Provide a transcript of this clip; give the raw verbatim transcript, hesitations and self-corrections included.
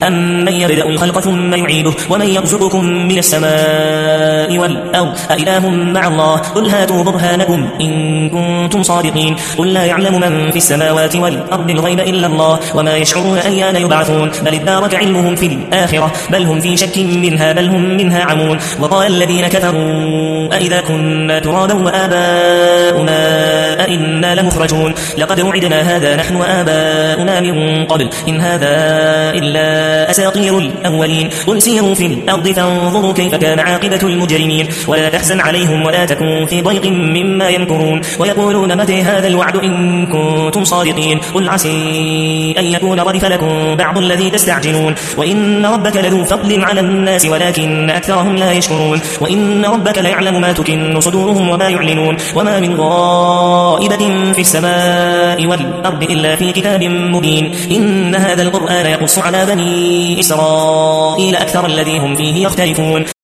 أمن يبدأ الخلق ثم يعيده ومن يرزقكم من السماء والأرض أإله مع الله قل هاتوا برهانكم إن كنتم صادقين قل لا يعلم من في السماوات والأرض الغيب إلا الله وما يشعرون أيان يبعثون بل ادارك علمهم في الآخرة بل هم في شك منها بل هم منها عمون وقال الذين كفروا أئذا كنا ترابا وآباؤنا أئنا لمخرجون لقد وعدنا هذا نحن وآباؤنا من قبل إن هذا إلا أساطير الأولين قل سيروا في الأرض فانظروا كيف كان عاقبة المجرمين ولا تحزن عليهم ولا تكن في ضيق مما يمكرون ويقولون متى هذا الوعد إن كنتم صادقين قل عسى أن يكون ردف لكم بعض الذي تستعجلون وإن ربك لذو فضل على الناس ولكن أكثرهم لا يشكرون وإن ربك ليعلم ما تكن صدورهم وما يعلنون وما من غائبة في السماء والأرض إلا في كتاب مبين إن هذا القرآن يقص على بني إسرائيل أكثر الذي هم فيه يختلفون